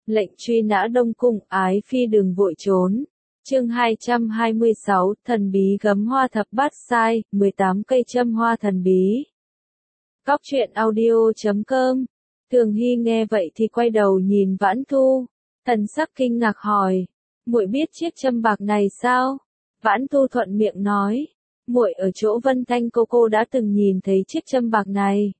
Lệnh truy nã Đông Cung, ái phi đừng vội trốn. Chương 226, thần bí gấm hoa thập bát sai, 18 cây châm hoa thần bí. Cóc truyện audio.com. Thường Hy nghe vậy thì quay đầu nhìn Vãn Thu, thần sắc kinh ngạc hỏi, muội biết chiếc châm bạc này sao? Vãn Thu thuận miệng nói, muội ở chỗ Vân Thanh cô đã từng nhìn thấy chiếc châm bạc này.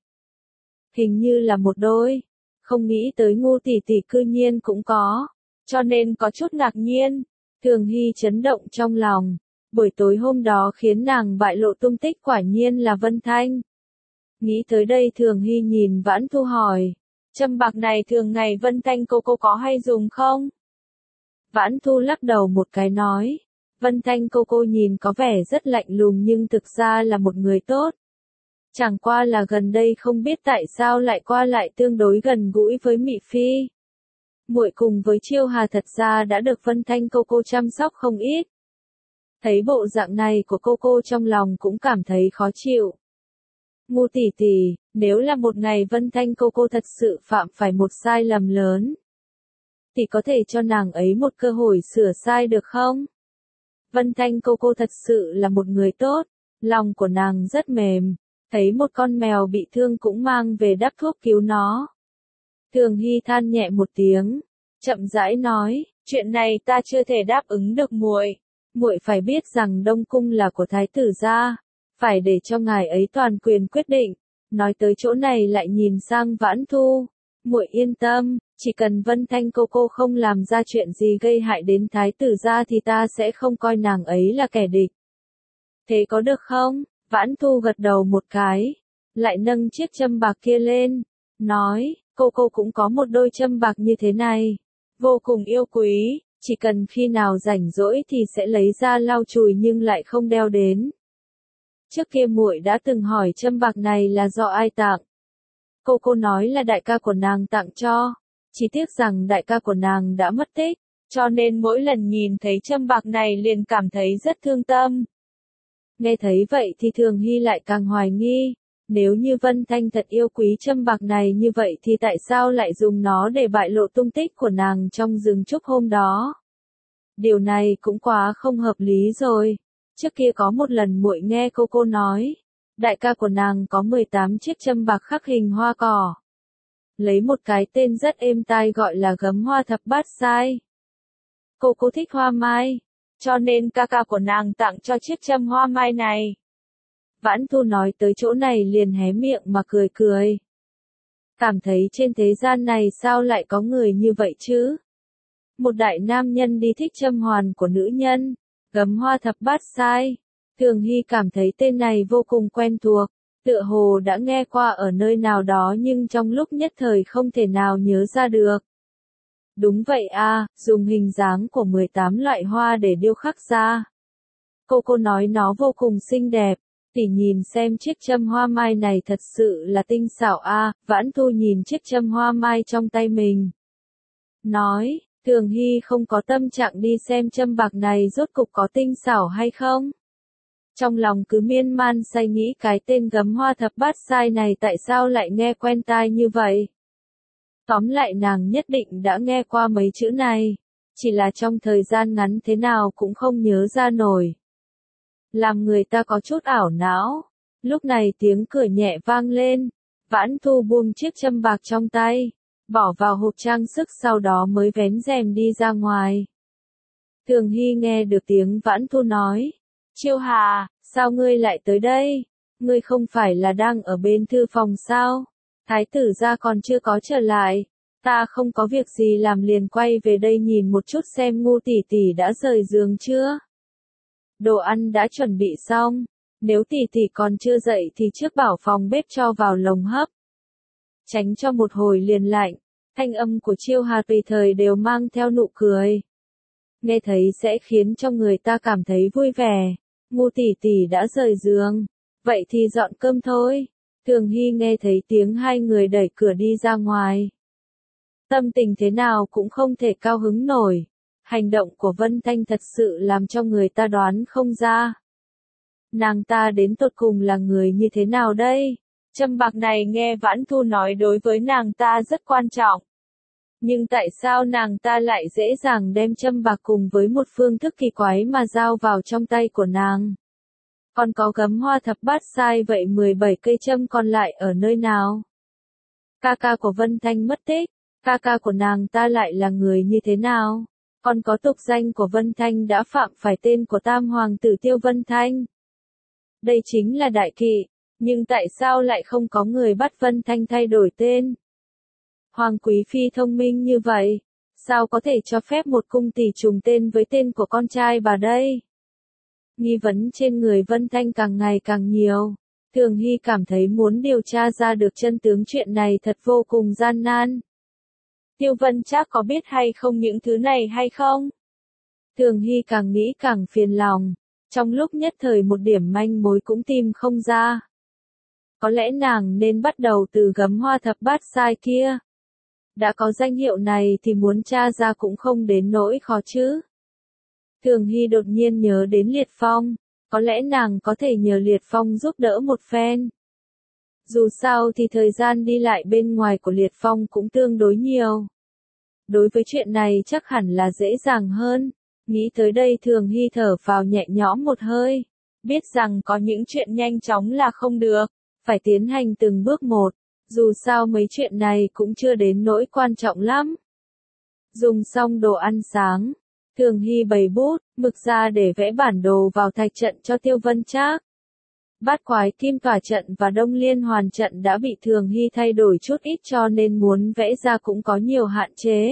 Hình như là một đôi, không nghĩ tới Ngu tỷ tỷ cư nhiên cũng có, cho nên có chút ngạc nhiên. Thường Hy chấn động trong lòng, buổi tối hôm đó khiến nàng bại lộ tung tích quả nhiên là Vân Thanh. Nghĩ tới đây Thường Hy nhìn Vãn Thu hỏi, châm bạc này thường ngày Vân Thanh cô có hay dùng không? Vãn Thu lắc đầu một cái nói, Vân Thanh cô nhìn có vẻ rất lạnh lùng nhưng thực ra là một người tốt. Chẳng qua là gần đây không biết tại sao lại qua lại tương đối gần gũi với Mị Phi. Muội cùng với Chiêu Hà thật ra đã được Vân Thanh cô chăm sóc không ít. Thấy bộ dạng này của cô trong lòng cũng cảm thấy khó chịu. Ngu tỷ tỷ, nếu là một ngày Vân Thanh cô thật sự phạm phải một sai lầm lớn, thì có thể cho nàng ấy một cơ hội sửa sai được không? Vân Thanh cô thật sự là một người tốt, lòng của nàng rất mềm, thấy một con mèo bị thương cũng mang về đắp thuốc cứu nó. Thường Hy than nhẹ một tiếng, chậm rãi nói, chuyện này ta chưa thể đáp ứng được muội. Muội phải biết rằng Đông Cung là của Thái tử gia, phải để cho ngài ấy toàn quyền quyết định. Nói tới chỗ này lại nhìn sang Vãn Thu, muội yên tâm, chỉ cần Vân Thanh cô không làm ra chuyện gì gây hại đến Thái tử gia thì ta sẽ không coi nàng ấy là kẻ địch. Thế có được không? Vãn Thu gật đầu một cái, lại nâng chiếc châm bạc kia lên, nói, cô cũng có một đôi châm bạc như thế này, vô cùng yêu quý, chỉ cần khi nào rảnh rỗi thì sẽ lấy ra lau chùi nhưng lại không đeo đến. Trước kia muội đã từng hỏi châm bạc này là do ai tặng. Cô nói là đại ca của nàng tặng cho, chỉ tiếc rằng đại ca của nàng đã mất tích, cho nên mỗi lần nhìn thấy châm bạc này liền cảm thấy rất thương tâm. Nghe thấy vậy thì Thường Hy lại càng hoài nghi, nếu như Vân Thanh thật yêu quý châm bạc này như vậy thì tại sao lại dùng nó để bại lộ tung tích của nàng trong rừng trúc hôm đó? Điều này cũng quá không hợp lý rồi. Trước kia có một lần muội nghe cô nói, đại ca của nàng có 18 chiếc châm bạc khắc hình hoa cỏ. Lấy một cái tên rất êm tai gọi là gấm hoa thập bát sai. Cô thích hoa mai, cho nên ca ca của nàng tặng cho chiếc châm hoa mai này. Vãn Thu nói tới chỗ này liền hé miệng mà cười. Cảm thấy trên thế gian này sao lại có người như vậy chứ? Một đại nam nhân đi thích châm hoàn của nữ nhân, gấm hoa thập bát sai. Thường Hy cảm thấy tên này vô cùng quen thuộc, tựa hồ đã nghe qua ở nơi nào đó nhưng trong lúc nhất thời không thể nào nhớ ra được. Đúng vậy à, dùng hình dáng của 18 loại hoa để điêu khắc ra. Cô nói nó vô cùng xinh đẹp, tỷ nhìn xem chiếc châm hoa mai này thật sự là tinh xảo à. Vãn Thu nhìn chiếc châm hoa mai trong tay mình, nói, Thường Hy không có tâm trạng đi xem châm bạc này rốt cục có tinh xảo hay không. Trong lòng cứ miên man say nghĩ cái tên gấm hoa thập bát sai này tại sao lại nghe quen tai như vậy. Tóm lại nàng nhất định đã nghe qua mấy chữ này, chỉ là trong thời gian ngắn thế nào cũng không nhớ ra nổi. Làm người ta có chút ảo não. Lúc này tiếng cười nhẹ vang lên, Vãn Thu buông chiếc châm bạc trong tay, bỏ vào hộp trang sức sau đó mới vén rèm đi ra ngoài. Thường Hy nghe được tiếng Vãn Thu nói, Chiêu Hà, sao ngươi lại tới đây? Ngươi không phải là đang ở bên thư phòng sao? Thái tử gia còn chưa có trở lại, ta không có việc gì làm liền quay về đây nhìn một chút xem Ngu tỷ tỷ đã rời giường chưa? Đồ ăn đã chuẩn bị xong, nếu tỷ tỷ còn chưa dậy thì trước bảo phòng bếp cho vào lồng hấp. Tránh cho một hồi liền lạnh, thanh âm của Chiêu Hà tùy thời đều mang theo nụ cười. Nghe thấy sẽ khiến cho người ta cảm thấy vui vẻ. Ngu tỷ tỷ đã rời giường, vậy thì dọn cơm thôi. Thường Hy nghe thấy tiếng hai người đẩy cửa đi ra ngoài. Tâm tình thế nào cũng không thể cao hứng nổi. Hành động của Vân Thanh thật sự làm cho người ta đoán không ra. Nàng ta đến tột cùng là người như thế nào đây? Châm bạc này nghe Vãn Thu nói đối với nàng ta rất quan trọng. Nhưng tại sao nàng ta lại dễ dàng đem châm bạc cùng với một phương thức kỳ quái mà giao vào trong tay của nàng? Còn có gấm hoa thập bát sai vậy 17 cây châm còn lại ở nơi nào? Ca ca của Vân Thanh mất tích, ca ca của nàng ta lại là người như thế nào? Còn có tục danh của Vân Thanh đã phạm phải tên của tam hoàng tử Tiêu Vân Thanh. Đây chính là đại kỵ, nhưng tại sao lại không có người bắt Vân Thanh thay đổi tên? Hoàng quý phi thông minh như vậy, sao có thể cho phép một cung tỷ trùng tên với tên của con trai bà đây? Nghi vấn trên người Vân Thanh càng ngày càng nhiều. Thường Hy cảm thấy muốn điều tra ra được chân tướng chuyện này thật vô cùng gian nan. Tiêu Vân Trác có biết hay không những thứ này hay không? Thường Hy càng nghĩ càng phiền lòng, trong lúc nhất thời một điểm manh mối cũng tìm không ra. Có lẽ nàng nên bắt đầu từ gấm hoa thập bát sai kia. Đã có danh hiệu này thì muốn tra ra cũng không đến nỗi khó chứ. Thường Hy đột nhiên nhớ đến Liệt Phong, có lẽ nàng có thể nhờ Liệt Phong giúp đỡ một phen. Dù sao thì thời gian đi lại bên ngoài của Liệt Phong cũng tương đối nhiều. Đối với chuyện này chắc hẳn là dễ dàng hơn. Nghĩ tới đây Thường Hy thở vào nhẹ nhõm một hơi. Biết rằng có những chuyện nhanh chóng là không được, phải tiến hành từng bước một. Dù sao mấy chuyện này cũng chưa đến nỗi quan trọng lắm. Dùng xong đồ ăn sáng, Thường Hy bày bút, mực ra để vẽ bản đồ vào thạch trận cho Tiêu Vân Trác. Bát quái kim tỏa trận và Đông Liên hoàn trận đã bị Thường Hy thay đổi chút ít cho nên muốn vẽ ra cũng có nhiều hạn chế.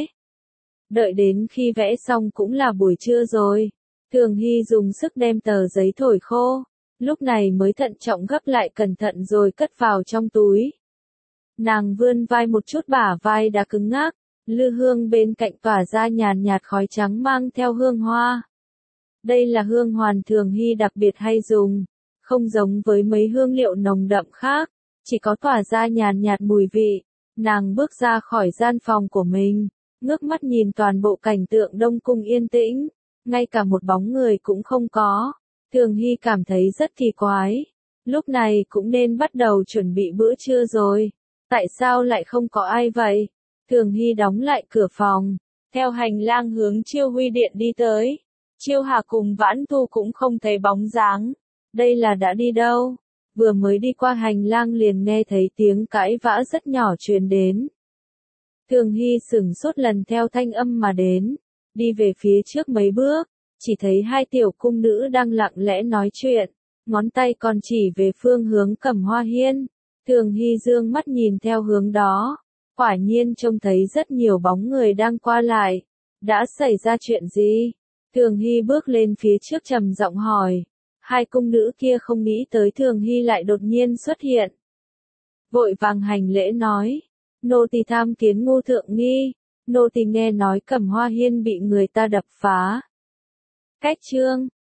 Đợi đến khi vẽ xong cũng là buổi trưa rồi. Thường Hy dùng sức đem tờ giấy thổi khô, lúc này mới thận trọng gấp lại cẩn thận rồi cất vào trong túi. Nàng vươn vai một chút, bả vai đã cứng ngắc, lư hương bên cạnh tỏa ra nhàn nhạt khói trắng mang theo hương hoa. Đây là hương hoàn Thường Hy đặc biệt hay dùng, không giống với mấy hương liệu nồng đậm khác, chỉ có tỏa ra nhàn nhạt mùi vị. Nàng bước ra khỏi gian phòng của mình, ngước mắt nhìn toàn bộ cảnh tượng Đông Cung yên tĩnh, ngay cả một bóng người cũng không có. Thường Hy cảm thấy rất kỳ quái, lúc này cũng nên bắt đầu chuẩn bị bữa trưa rồi. Tại sao lại không có ai vậy? Thường Hy đóng lại cửa phòng, theo hành lang hướng Chiêu Huy Điện đi tới. Chiêu Hà cùng Vãn Thu cũng không thấy bóng dáng. Đây là đã đi đâu? Vừa mới đi qua hành lang liền nghe thấy tiếng cãi vã rất nhỏ truyền đến. Thường Hy sửng sốt lần theo thanh âm mà đến, đi về phía trước mấy bước, chỉ thấy hai tiểu cung nữ đang lặng lẽ nói chuyện, ngón tay còn chỉ về phương hướng Cẩm Hoa Hiên. Thường Hy dương mắt nhìn theo hướng đó, quả nhiên trông thấy rất nhiều bóng người đang qua lại. Đã xảy ra chuyện gì? Thường Hy bước lên phía trước trầm giọng hỏi. Hai cung nữ kia không nghĩ tới Thường Hy lại đột nhiên xuất hiện. Vội vàng hành lễ nói, nô tỳ tham kiến Ngô thượng nghi, nô tỳ nghe nói Cẩm Hoa Hiên bị người ta đập phá. Cách chương